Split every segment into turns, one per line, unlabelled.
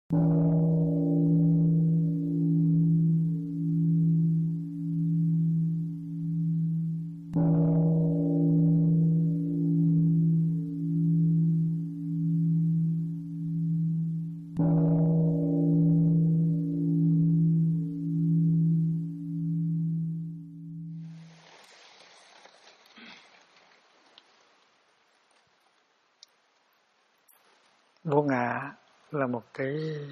Vô ngã là một cái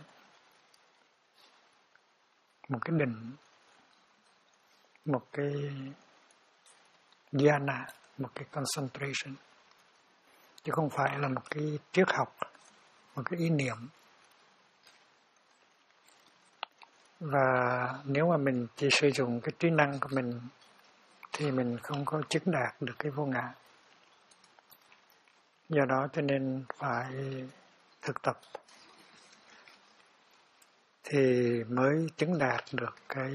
định, một cái dhyana, một cái concentration, chứ không phải là một cái triết học, một cái ý niệm. Và nếu mà mình chỉ sử dụng cái trí năng của mình thì mình không có chứng đạt được cái vô ngã. Do đó cho nên phải thực tập thì mới chứng đạt được cái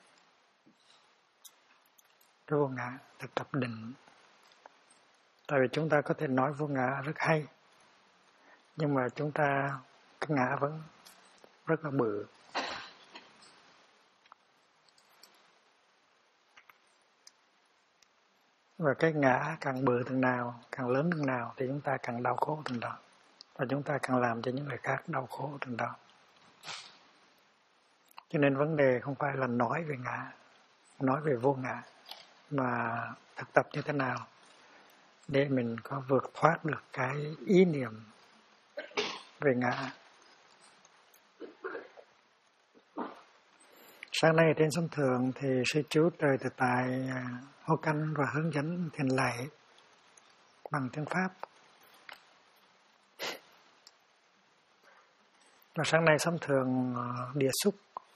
vô ngã, thực tập định. Tại vì chúng ta có thể nói vô ngã rất hay, nhưng mà chúng ta, cái ngã vẫn rất là bự. Và cái ngã càng bự từng nào, càng lớn từng nào thì chúng ta càng đau khổ từng đó. Và chúng ta càng làm cho những người khác đau khổ từng đó. Cho nên vấn đề không phải là nói về ngã, nói về vô ngã, mà thực tập như thế nào để mình có vượt thoát được cái ý niệm về ngã. Sáng nay trên sân thượng thì sư chú Trời Tự Tại hô canh và hướng dẫn thiền lạy bằng tiếng Pháp. Và sáng nay sớm thường địa xúc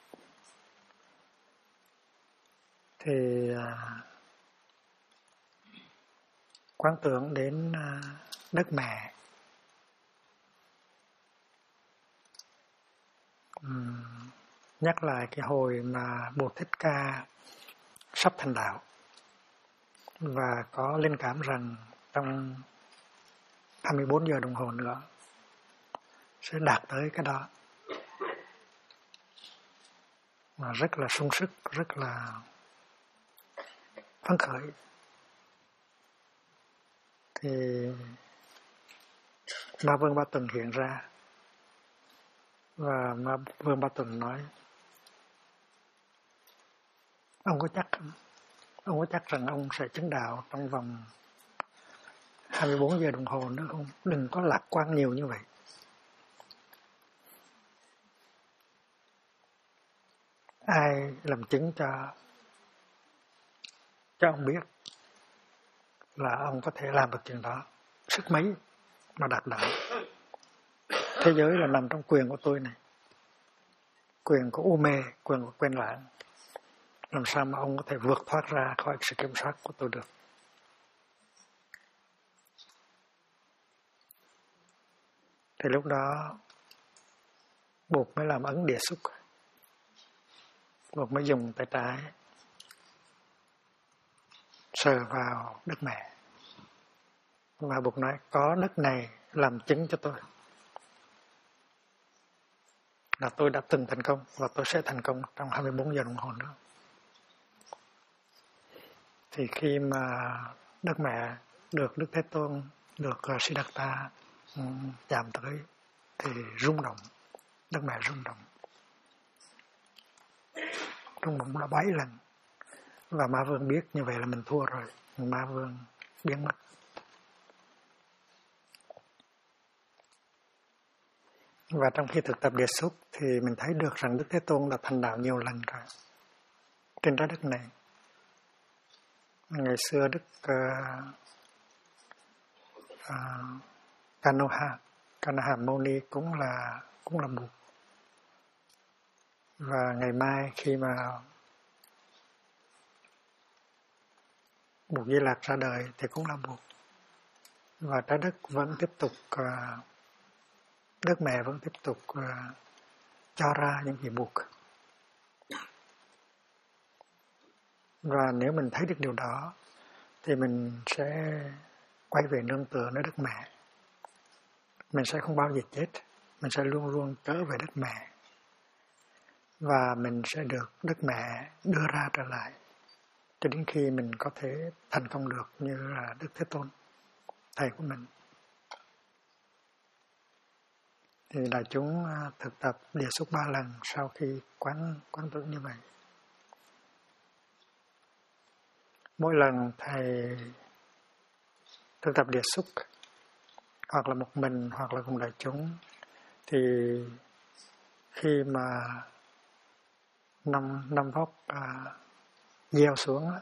thì quán tưởng đến đất mẹ. Nhắc lại cái hồi mà Bụt Thích Ca sắp thành đạo và có linh cảm rằng trong 24 giờ đồng hồ nữa sẽ đạt tới cái đó. Mà rất là sung sức, rất là phấn khởi. Thì Ma Vương Ba Tuần hiện ra và Ma Vương Ba Tuần nói: ông có chắc rằng ông sẽ chứng đạo trong vòng 24 giờ đồng hồ nữa không? Đừng có lạc quan nhiều như vậy. Ai làm chứng cho ông biết là ông có thể làm được chuyện đó? Sức mấy mà đạt đạo? Thế giới là nằm trong quyền của tôi này, quyền của u mê, quyền của quên lãng. Làm sao mà ông có thể vượt thoát ra khỏi sự kiểm soát của tôi được? Thì lúc đó Bụt mới làm ấn địa xúc. Bụt mới dùng tay trái sờ vào đất mẹ. Và Bụt nói: có đất này làm chứng cho tôi là tôi đã từng thành công và tôi sẽ thành công trong 24 giờ đồng hồ nữa. Thì khi mà đất mẹ được Đức Thế Tôn, được Siddhartha chạm tới thì rung động, đất mẹ rung động đã 7 lần. Và Ma Vương biết như vậy là mình thua rồi, Ma Vương biến mất. Và trong khi thực tập địa xúc thì mình thấy được rằng Đức Thế Tôn đã thành đạo nhiều lần rồi trên trái đất này. Ngày xưa Đức Kanaha Moni cũng là Bụt. Và ngày mai khi mà Bụt Di Lạc ra đời thì cũng là Bụt. Và trái đất vẫn tiếp tục, đất mẹ vẫn tiếp tục cho ra những vị Bụt. Và nếu mình thấy được điều đó thì mình sẽ quay về nương tựa nơi đất mẹ. Mình sẽ không bao giờ chết, mình sẽ luôn luôn trở về đất mẹ, và mình sẽ được đất mẹ đưa ra trở lại cho đến khi mình có thể thành công được như là Đức Thế Tôn, thầy của mình. Thì đại chúng thực tập địa xúc 3 lần sau khi quán tưởng như vậy. Mỗi lần thầy thực tập địa xúc, hoặc là một mình hoặc là cùng đại chúng, thì khi mà năm vóc gieo xuống,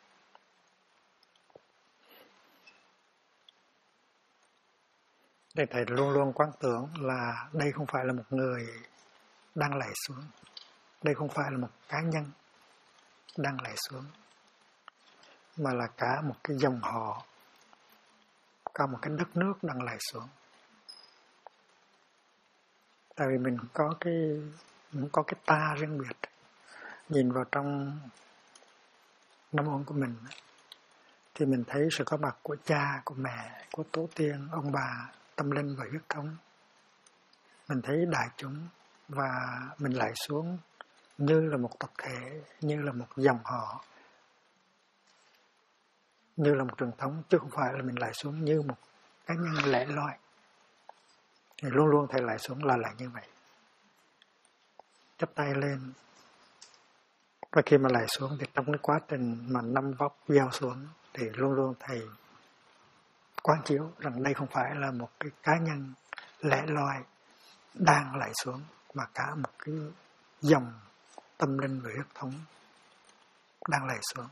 thì thầy luôn luôn quán tưởng là đây không phải là một người đang lạy xuống, đây không phải là một cá nhân đang lạy xuống, mà là cả một cái dòng họ, cả một cái đất nước đang lạy xuống. Tại vì mình có cái ta riêng biệt. Nhìn vào trong năm ôn của mình thì mình thấy sự có mặt của cha, của mẹ, của tổ tiên, ông bà, tâm linh và huyết thống. Mình thấy đại chúng và mình lại xuống như là một tập thể, như là một dòng họ, như là một truyền thống, chứ không phải là mình lại xuống như một cá nhân lẻ loi. Thì luôn luôn thầy lại xuống là lại như vậy. Chắp tay lên. Và khi mà lại xuống thì trong cái quá trình mà năm vóc gieo xuống thì luôn luôn thầy quán chiếu rằng đây không phải là một cái cá nhân lẻ loi đang lại xuống, mà cả một cái dòng tâm linh và huyết thống đang lại xuống.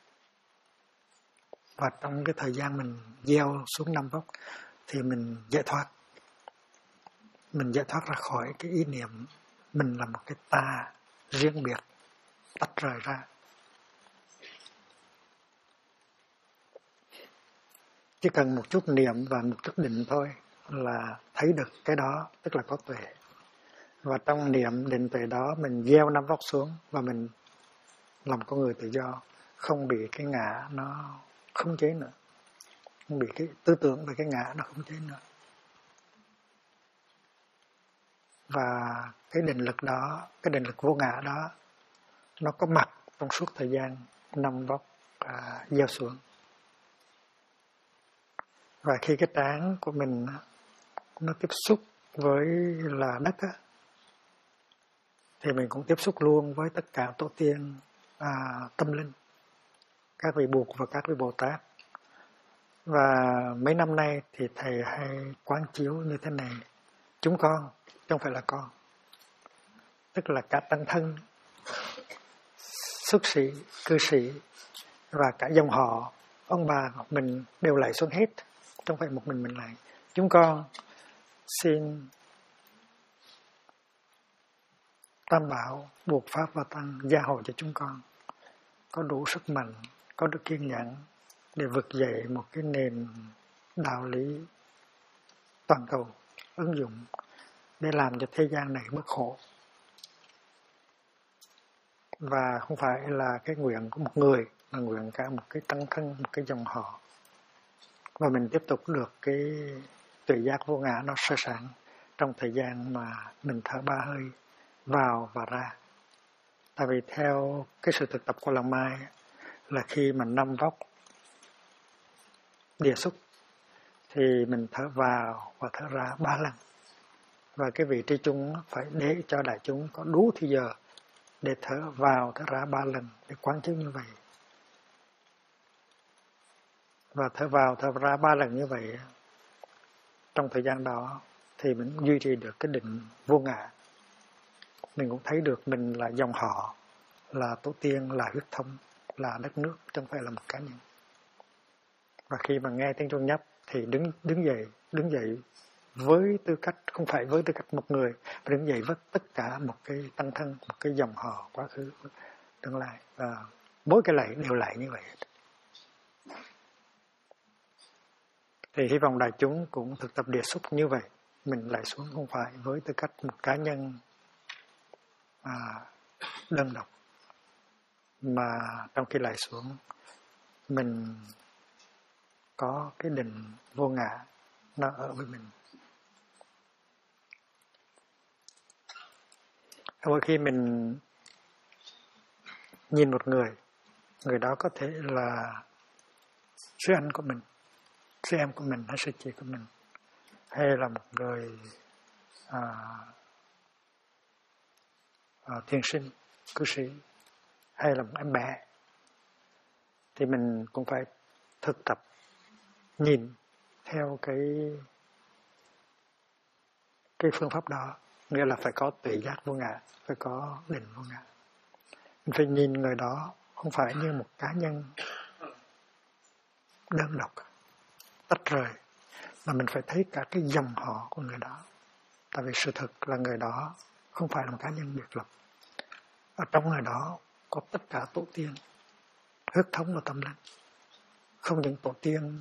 Và trong cái thời gian mình gieo xuống năm vóc thì mình giải thoát. Mình giải thoát ra khỏi cái ý niệm mình là một cái ta riêng biệt, tách rời ra. Chỉ cần một chút niệm và một chút định thôi là thấy được cái đó, tức là có tuệ. Và trong niệm định tuệ đó mình gieo năm vóc xuống và mình làm con người tự do, không bị cái ngã nó khống chế nữa, không bị cái tư tưởng về cái ngã nó khống chế nữa. Và cái định lực đó, cái định lực vô ngã đó, nó có mặt trong suốt thời gian năm vóc gieo xuống. Và khi cái trán của mình nó tiếp xúc với là đất á, thì mình cũng tiếp xúc luôn với tất cả tổ tiên tâm linh, các vị Bụt và các vị Bồ Tát. Và mấy năm nay thì thầy hay quán chiếu như thế này: chúng con, chứ không phải là con, tức là cả tăng thân, xuất sĩ, cư sĩ và cả dòng họ, ông bà mình đều lại xuống hết, không phải một mình lại. Chúng con xin Tam Bảo, Bụt Pháp và Tăng gia hộ cho chúng con có đủ sức mạnh, có được kiên nhẫn để vực dậy một cái nền đạo lý toàn cầu ứng dụng để làm cho thế gian này bớt khổ. Và không phải là cái nguyện của một người, mà nguyện cả một cái tăng thân, một cái dòng họ. Và mình tiếp tục được cái tuệ giác vô ngã nó sơ sẵn trong thời gian mà mình thở 3 hơi vào và ra. Tại vì theo cái sự thực tập của Làng Mai là khi mà năm vóc địa xúc thì mình thở vào và thở ra 3 lần. Và cái vị trí chung phải để cho đại chúng có đủ thời giờ để thở vào thở ra 3 lần để quán chiếu như vậy. Và thở vào thở ra 3 lần như vậy, trong thời gian đó thì mình duy trì được cái định vô ngã. Mình cũng thấy được mình là dòng họ, là tổ tiên, là huyết thống, là đất nước, chứ không phải là một cá nhân. Và khi mà nghe tiếng chuông nhấp thì đứng dậy với tư cách, không phải với tư cách một người, mà đứng dậy với tất cả một cái tăng thân, một cái dòng họ quá khứ tương lai. Và mỗi cái lạy đều lại như vậy. Thì hy vọng đại chúng cũng thực tập địa xúc như vậy. Mình lại xuống không phải với tư cách một cá nhân đơn độc, mà trong khi lại xuống mình có cái định vô ngã nó ở với mình. Mỗi khi mình nhìn một người đó có thể là sư anh của mình, sư em của mình hay sư chị của mình, hay là một người thiền sinh, cư sĩ, hay là một em bé, thì mình cũng phải thực tập nhìn theo cái phương pháp đó, nghĩa là phải có tuệ giác vô ngã, phải có định vô ngã. Mình phải nhìn người đó không phải như một cá nhân đơn độc, tách rời, mà mình phải thấy cả cái dòng họ của người đó. Tại vì sự thực là người đó không phải là một cá nhân biệt lập. Ở trong người đó có tất cả tổ tiên, huyết thống và tâm linh. Không những tổ tiên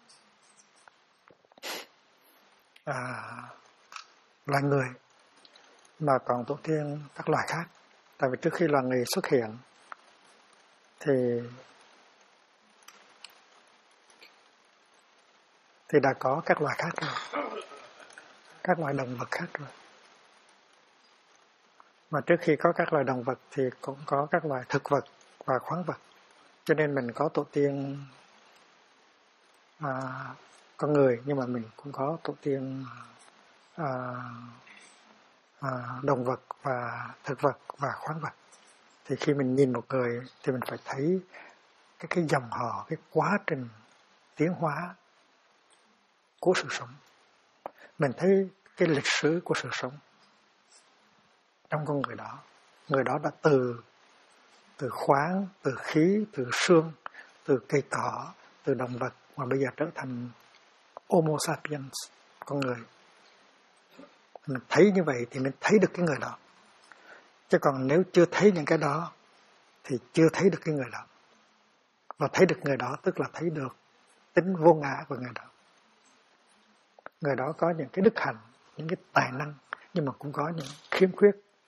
loài người, mà còn tổ tiên các loài khác. Tại vì trước khi loài người xuất hiện thì đã có các loài khác rồi, các loài động vật khác rồi. Mà trước khi có các loài động vật thì cũng có các loài thực vật và khoáng vật. Cho nên mình có tổ tiên con người, nhưng mà mình cũng có tổ tiên động vật và thực vật và khoáng vật. Thì khi mình nhìn một người thì mình phải thấy cái dòng họ, cái quá trình tiến hóa của sự sống. Mình thấy cái lịch sử của sự sống trong con người đó. Người đó đã từ khoáng, từ khí, từ xương, từ cây cỏ, từ động vật, mà bây giờ trở thành Homo sapiens, con người. Mình thấy như vậy thì mình thấy được cái người đó. Chứ còn nếu chưa thấy những cái đó thì chưa thấy được cái người đó. Và thấy được người đó tức là thấy được tính vô ngã của người đó. Người đó có những cái đức hạnh, những cái tài năng, nhưng mà cũng có những khiếm khuyết,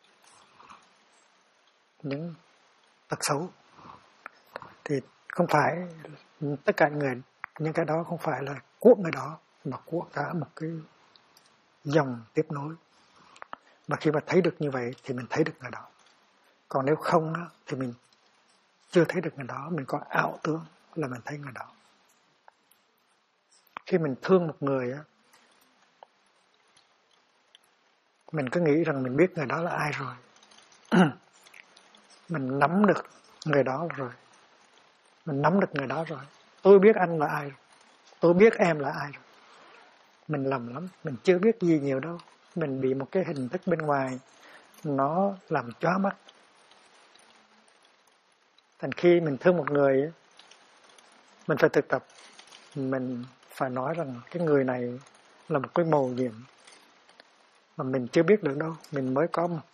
những tật xấu. Thì không phải tất cả những cái đó không phải là của người đó, mà của cả một cái dòng tiếp nối. Mà khi mà thấy được như vậy thì mình thấy được người đó. Còn nếu không thì mình chưa thấy được người đó, mình có ảo tưởng là mình thấy người đó. Khi mình thương một người mình cứ nghĩ rằng mình biết người đó là ai rồi. Mình nắm được người đó rồi. Mình nắm được người đó rồi. Tôi biết anh là ai rồi. Tôi biết em là ai rồi. Mình lầm lắm. Mình chưa biết gì nhiều đâu. Mình bị một cái hình thức bên ngoài nó làm chóa mắt. Thành khi mình thương một người, mình phải thực tập. Mình phải nói rằng cái người này là một cái mầu nhiệm mà mình chưa biết được đâu. Mình mới có một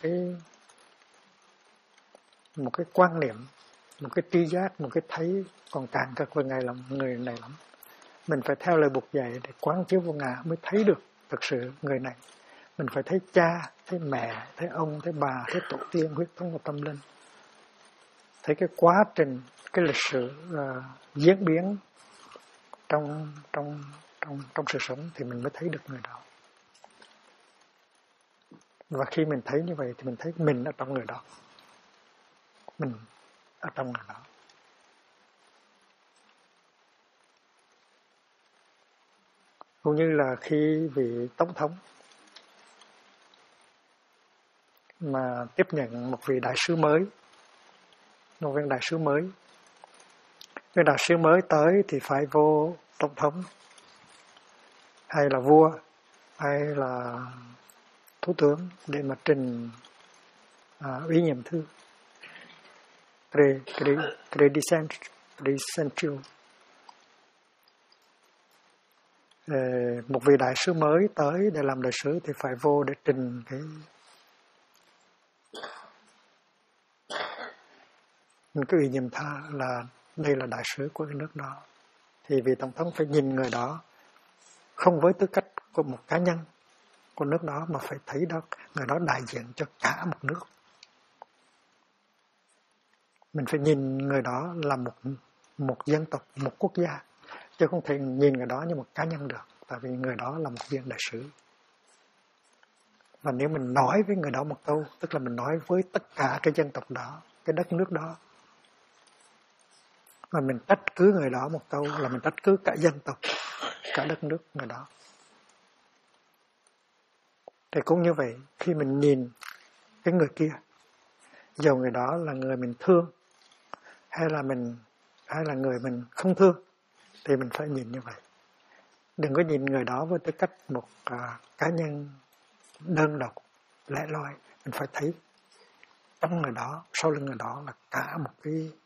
cái quan niệm, một cái tri giác, một cái thấy còn càng cực về người này lắm. Mình phải theo lời Bụt dạy để quán chiếu vô ngã mới thấy được thực sự người này. Mình phải thấy cha, thấy mẹ, thấy ông, thấy bà, thấy tổ tiên, huyết thống và tâm linh. Thấy cái quá trình, cái lịch sử diễn biến trong sự sống thì mình mới thấy được người đó. Và khi mình thấy như vậy thì mình thấy mình ở trong người đó. Mình ở trong người đó. Cũng như là khi vị tổng thống mà tiếp nhận một vị đại sứ mới, một viên đại sứ mới. Viên đại sứ mới tới thì phải vô tổng thống, hay là vua, hay là thủ tướng để mà trình ủy nhiệm thư. Credential. Một vị đại sứ mới tới để làm đại sứ thì phải vô để trình mình cứ ủy nhiệm tha là đây là đại sứ của cái nước đó. Thì vị tổng thống phải nhìn người đó không với tư cách của một cá nhân của nước đó, mà phải thấy đó người đó đại diện cho cả một nước. Mình phải nhìn người đó là một dân tộc, một quốc gia, chứ không thể nhìn người đó như một cá nhân được, tại vì người đó là một viên đại sứ. Và nếu mình nói với người đó một câu, tức là mình nói với tất cả cái dân tộc đó, cái đất nước đó, mà mình trách cứ người đó một câu là mình trách cứ cả dân tộc, cả đất nước người đó. Thì cũng như vậy, khi mình nhìn cái người kia, dầu người đó là người mình thương hay là người mình không thương, thì mình phải nhìn như vậy. Đừng có nhìn người đó với tư cách một cá nhân đơn độc, lẻ loi. Mình phải thấy trong người đó, sau lưng người đó là cả một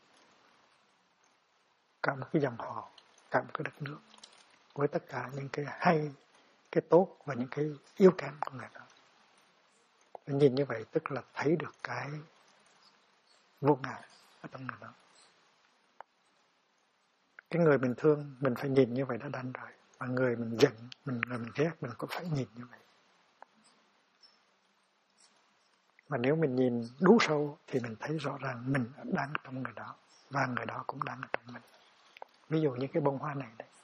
cái dòng họ, cả một cái đất nước, với tất cả những cái hay, cái tốt và những cái yếu kém của người đó. Mình nhìn như vậy tức là thấy được cái vô ngã ở trong người đó. Cái người mình thương mình phải nhìn như vậy đã đành rồi. Và người mình giận, người mình ghét mình cũng phải nhìn như vậy. Và nếu mình nhìn đủ sâu thì mình thấy rõ ràng mình đang ở trong người đó và người đó cũng đang ở trong mình. Ví dụ như cái bông hoa này đấy.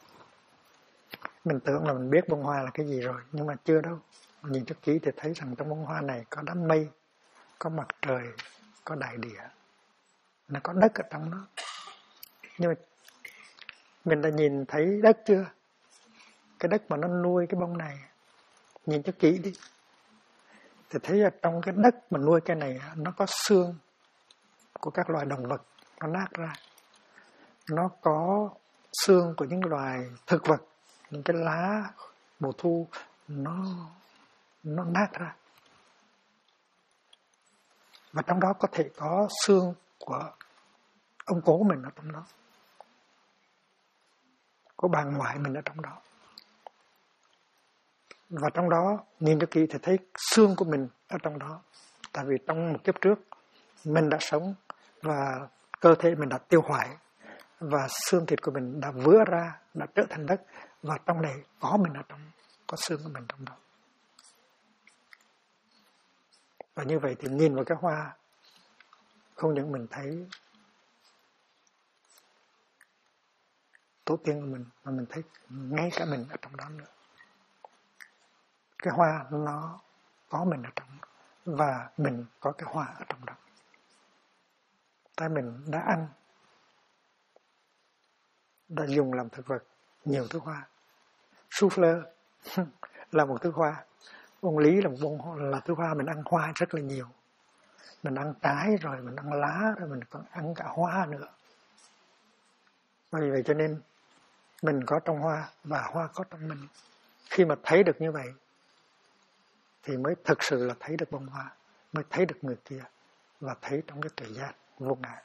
Mình tưởng là mình biết bông hoa là cái gì rồi, nhưng mà chưa đâu. Nhìn cho kỹ thì thấy rằng trong bông hoa này có đám mây, có mặt trời, có đại địa, nó có đất ở trong đó. Nhưng mà mình đã nhìn thấy đất chưa? Cái đất mà nó nuôi cái bông này, nhìn cho kỹ đi, thì thấy là trong cái đất mà nuôi cái này nó có xương của các loài động vật nó nát ra, nó có xương của những loài thực vật, những cái lá mùa thu nó nát ra, và trong đó có thể có xương của ông cố mình ở trong đó, của bà ngoại mình ở trong đó. Và trong đó nhìn cho kỹ thì thấy xương của mình ở trong đó. Tại vì trong một kiếp trước mình đã sống và cơ thể mình đã tiêu hoại, và xương thịt của mình đã vữa ra, đã trở thành đất, và trong này có mình ở trong, có xương của mình trong đó. Và như vậy thì nhìn vào cái hoa, không những mình thấy tổ tiên của mình, mà mình thấy ngay cả mình ở trong đó nữa. Cái hoa nó có mình ở trong, và mình có cái hoa ở trong đó. Tại mình đã ăn, đã dùng làm thực vật nhiều thứ hoa. Souffleur là một thứ hoa, bông lý là thứ hoa. Mình ăn hoa rất là nhiều. Mình ăn trái rồi, mình ăn lá rồi, mình còn ăn cả hoa nữa. Vì vậy cho nên mình có trong hoa và hoa có trong mình. Khi mà thấy được như vậy thì mới thực sự là thấy được bông hoa, mới thấy được người kia, và thấy trong cái tuệ giác vô ngã.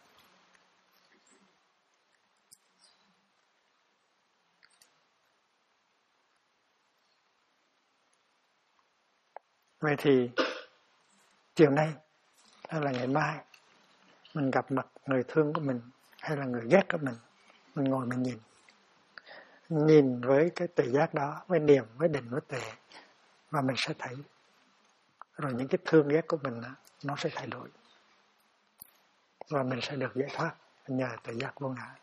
Vậy thì chiều nay hay là ngày mai mình gặp mặt người thương của mình hay là người ghét của mình ngồi mình nhìn với cái tuệ giác đó, với niệm, với định, với tuệ, và mình sẽ thấy rồi những cái thương ghét của mình nó sẽ thay đổi, và mình sẽ được giải thoát nhờ tuệ giác vô ngã.